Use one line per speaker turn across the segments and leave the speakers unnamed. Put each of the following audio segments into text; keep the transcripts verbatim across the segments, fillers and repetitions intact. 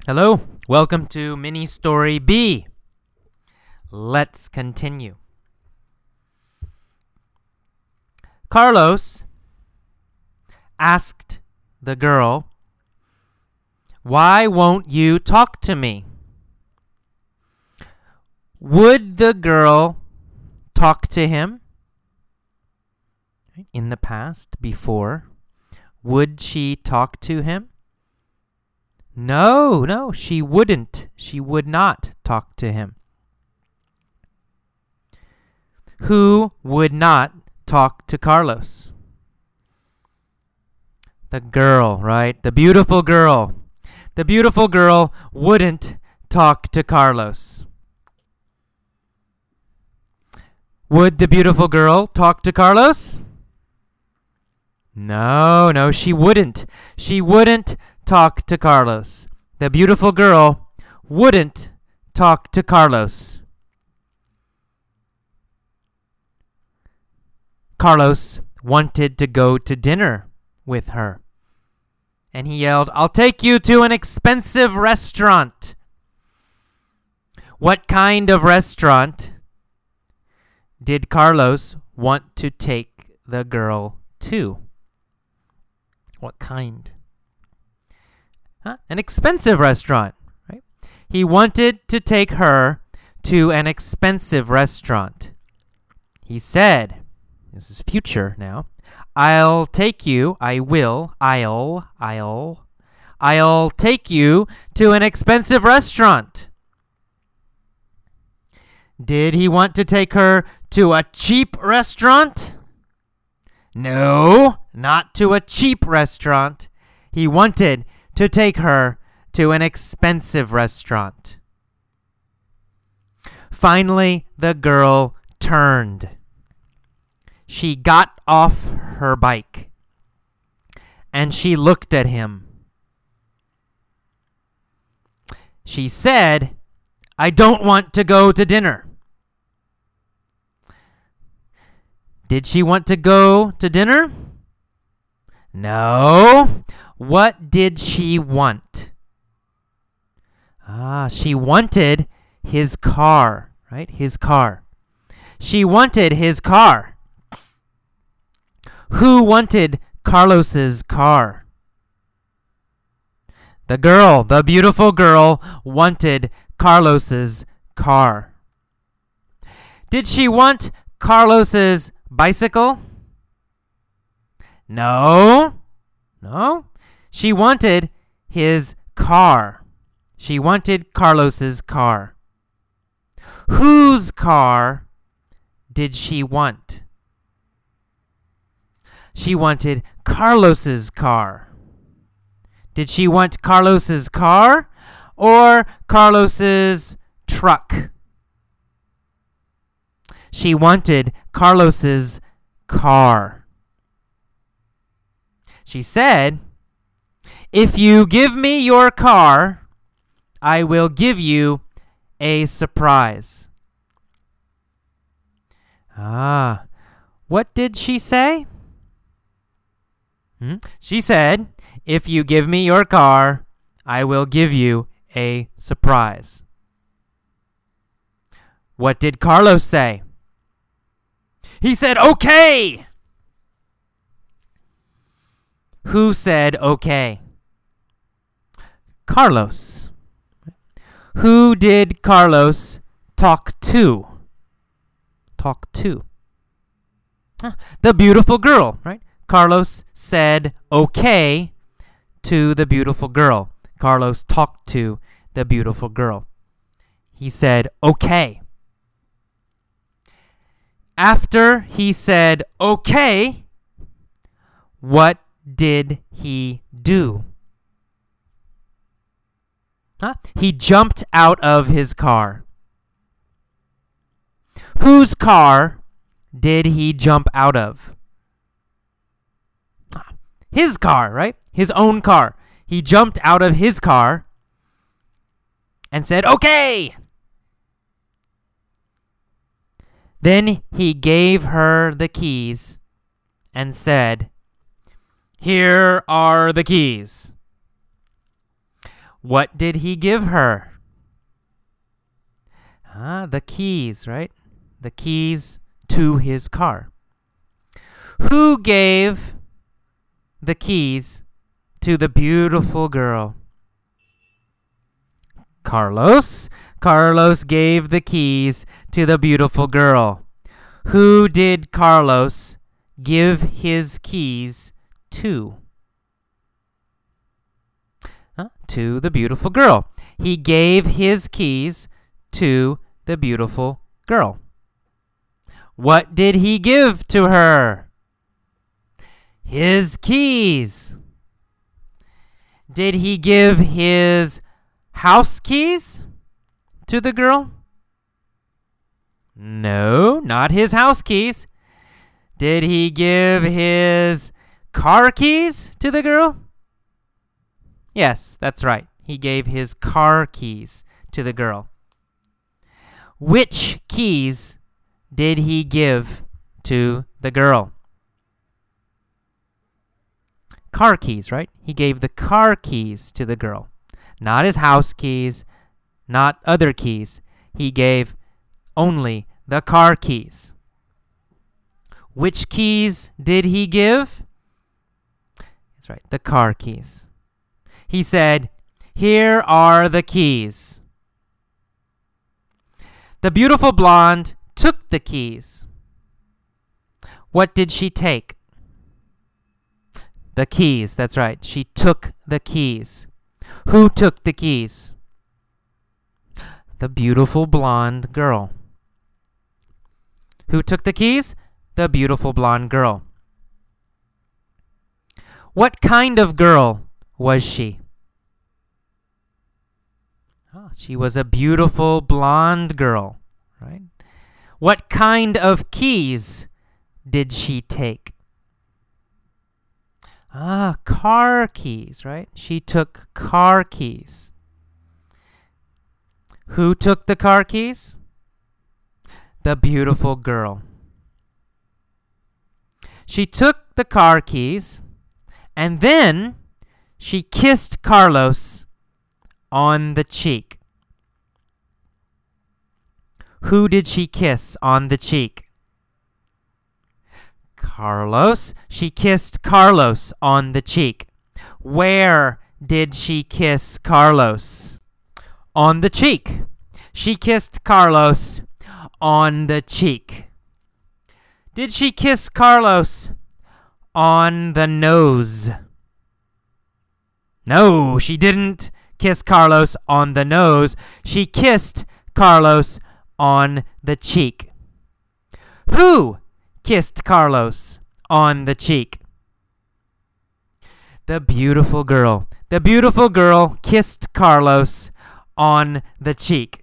Hello, welcome to Mini Story B. Let's continue. Carlos asked the girl, "Why won't you talk to me?" Would the girl talk to him? In the past, before, would she talk to him? No, no, she wouldn't. She would not talk to him. Who would not talk to Carlos? The girl, right? The beautiful girl. The beautiful girl wouldn't talk to Carlos. Would the beautiful girl talk to Carlos? No, no, she wouldn't. She wouldn't talk to Carlos. The beautiful girl wouldn't talk to Carlos. Carlos wanted to go to dinner with her. And he yelled, "I'll take you to an expensive restaurant." What kind of restaurant did Carlos want to take the girl to? What kind? Huh? An expensive restaurant, right? He wanted to take her to an expensive restaurant. He said, this is future now, I'll take you, I will, I'll, I'll, I'll take you to an expensive restaurant. Did he want to take her to a cheap restaurant? No, not to a cheap restaurant. He wanted to take her to an expensive restaurant. Finally, the girl turned. She got off her bike and she looked at him. She said, "I don't want to go to dinner." Did she want to go to dinner? No. What did she want? Ah, she wanted his car, right? His car. She wanted his car. Who wanted Carlos's car? The girl, the beautiful girl, wanted Carlos's car. Did she want Carlos's bicycle? No. No. She wanted his car. She wanted Carlos's car. Whose car did she want? She wanted Carlos's car. Did she want Carlos's car or Carlos's truck? She wanted Carlos's car. She said, "If you give me your car, I will give you a surprise." Ah, what did she say? Hmm? She said, "If you give me your car, I will give you a surprise." What did Carlos say? He said, "Okay." Who said okay? Carlos. Who did Carlos talk to? Talk to. Huh, the beautiful girl, right? Carlos said okay to the beautiful girl. Carlos talked to the beautiful girl. He said okay. After he said okay, what did he do? Huh? He jumped out of his car. Whose car did he jump out of? His car, right? His own car. He jumped out of his car and said, "Okay." Then he gave her the keys and said, "Here are the keys." What did he give her? Ah, the keys, right? The keys to his car. Who gave the keys to the beautiful girl? Carlos. Carlos gave the keys to the beautiful girl. Who did Carlos give his keys to? Huh? To the beautiful girl. He gave his keys to the beautiful girl. What did he give to her? His keys. Did he give his house keys to the girl? No, not his house keys. Did he give his car keys to the girl? Yes, that's right. He gave his car keys to the girl. Which keys did he give to the girl? Car keys, right? He gave the car keys to the girl. Not his house keys, not other keys. He gave only the car keys. Which keys did he give? That's right, the car keys. He said, "Here are the keys." The beautiful blonde took the keys. What did she take? The keys, that's right. She took the keys. Who took the keys? The beautiful blonde girl. Who took the keys? The beautiful blonde girl. What kind of girl was she? Oh, she was a beautiful blonde girl, right? What kind of keys did she take? Ah, car keys, right? She took car keys. Who took the car keys? The beautiful girl. She took the car keys, and then she kissed Carlos on the cheek. Who did she kiss on the cheek? Carlos. She kissed Carlos on the cheek. Where did she kiss Carlos? On the cheek. She kissed Carlos on the cheek. Did she kiss Carlos on the nose? No, she didn't kiss Carlos on the nose. She kissed Carlos on the cheek. Who kissed Carlos on the cheek? The beautiful girl. The beautiful girl kissed Carlos on the cheek.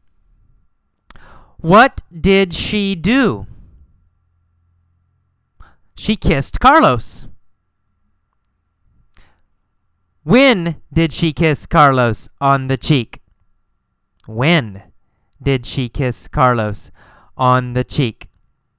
What did she do? She kissed Carlos. When did she kiss Carlos on the cheek? When did she kiss Carlos on the cheek?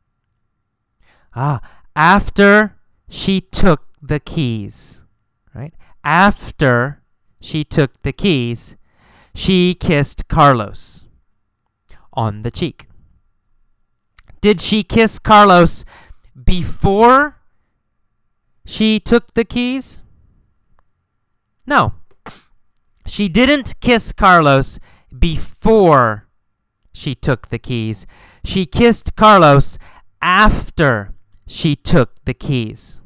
Ah, after she took the keys, right? After she took the keys, she kissed Carlos on the cheek. Did she kiss Carlos before she took the keys? No. She didn't kiss Carlos before she took the keys. She kissed Carlos after she took the keys.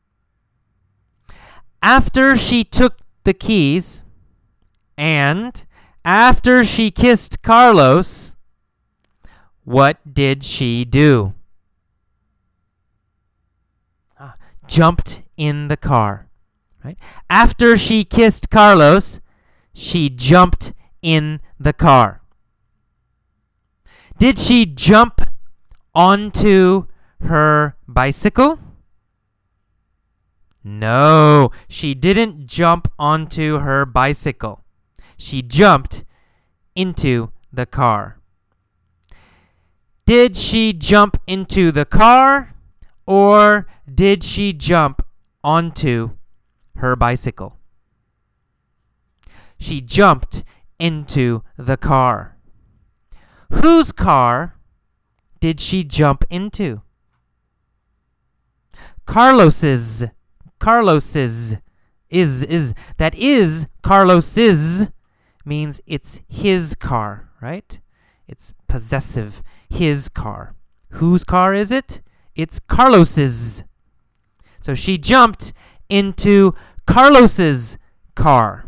After she took the keys and after she kissed Carlos, what did she do? Ah, jumped in the car. Right? After she kissed Carlos, she jumped in the car. Did she jump onto her bicycle? No, she didn't jump onto her bicycle. She jumped into the car. Did she jump into the car or did she jump onto her bicycle? She jumped into the car. Whose car did she jump into? Carlos's. Carlos's. Is, is. That is Carlos's means it's his car, right? It's possessive. His car. Whose car is it? It's Carlos's. So she jumped into Carlos's car.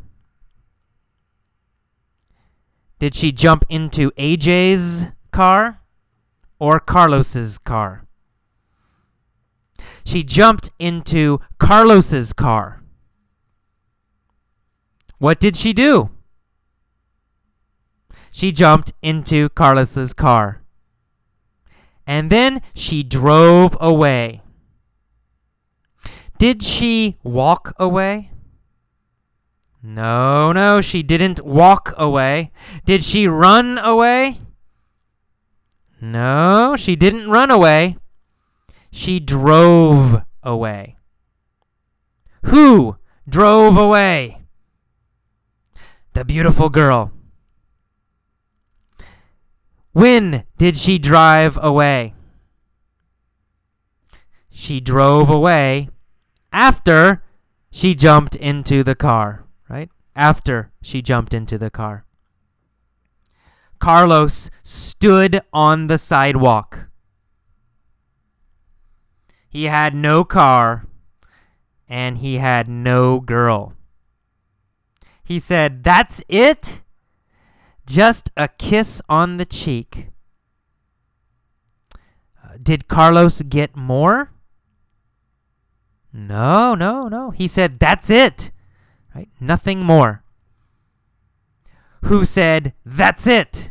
Did she jump into A J's car or Carlos's car? She jumped into Carlos's car. What did she do? She jumped into Carlos's car. And then she drove away. Did she walk away? No, no, she didn't walk away. Did she run away? No, she didn't run away. She drove away. Who drove away? The beautiful girl. When did she drive away? She drove away after she jumped into the car, right? After she jumped into the car. Carlos stood on the sidewalk. He had no car and he had no girl. He said, "That's it? Just a kiss on the cheek." Uh, did Carlos get more? No, no, no. He said, "That's it." Right? Nothing more. Who said, "That's it"?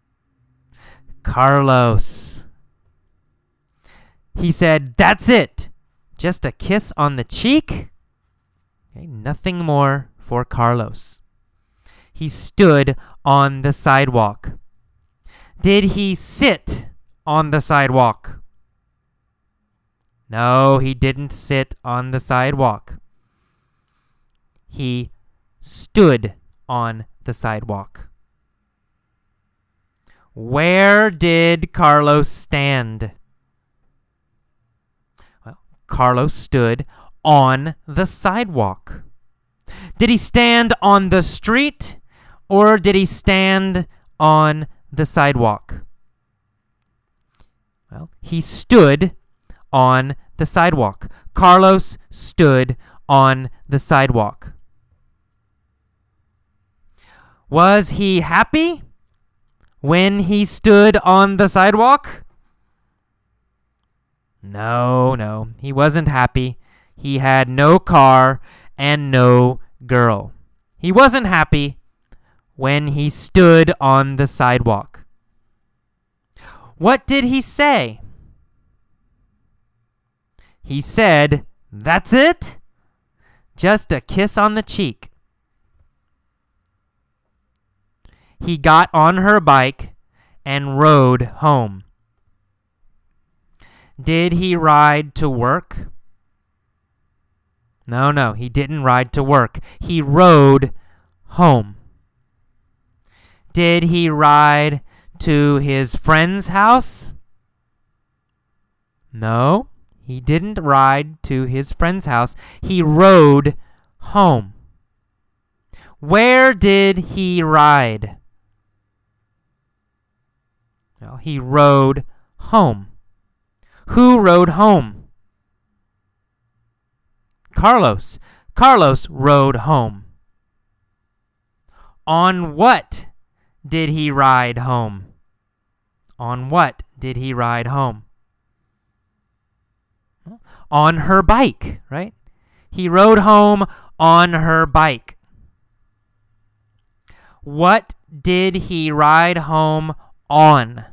Carlos. He said, "That's it. Just a kiss on the cheek." Okay, nothing more for Carlos. He stood on the sidewalk. Did he sit on the sidewalk? No, he didn't sit on the sidewalk. He stood on the sidewalk. Where did Carlos stand? Well, Carlos stood on the sidewalk. Did he stand on the street or did he stand on the sidewalk? Well, he stood on the sidewalk. Carlos stood on the sidewalk. Was he happy when he stood on the sidewalk? No, no, he wasn't happy. He had no car and no girl. He wasn't happy when he stood on the sidewalk. What did he say? He said, "That's it? Just a kiss on the cheek." He got on her bike and rode home. Did he ride to work? No, no, he didn't ride to work. He rode home. Did he ride to his friend's house? No, he didn't ride to his friend's house. He rode home. Where did he ride? Well, he rode home. Who rode home? Carlos. Carlos rode home. On what did he ride home? On what did he ride home? On her bike, right? He rode home on her bike. What did he ride home on?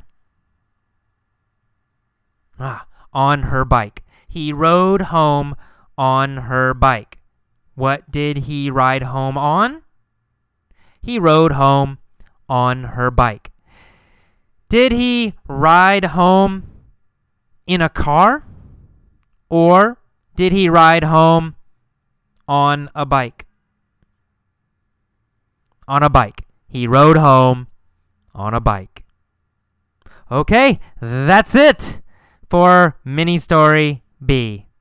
Ah, on her bike. He rode home on her bike. What did he ride home on? He rode home on her bike. Did he ride home in a car? Or did he ride home on a bike? on a bike. He rode home on a bike. Okay, that's it for mini story B.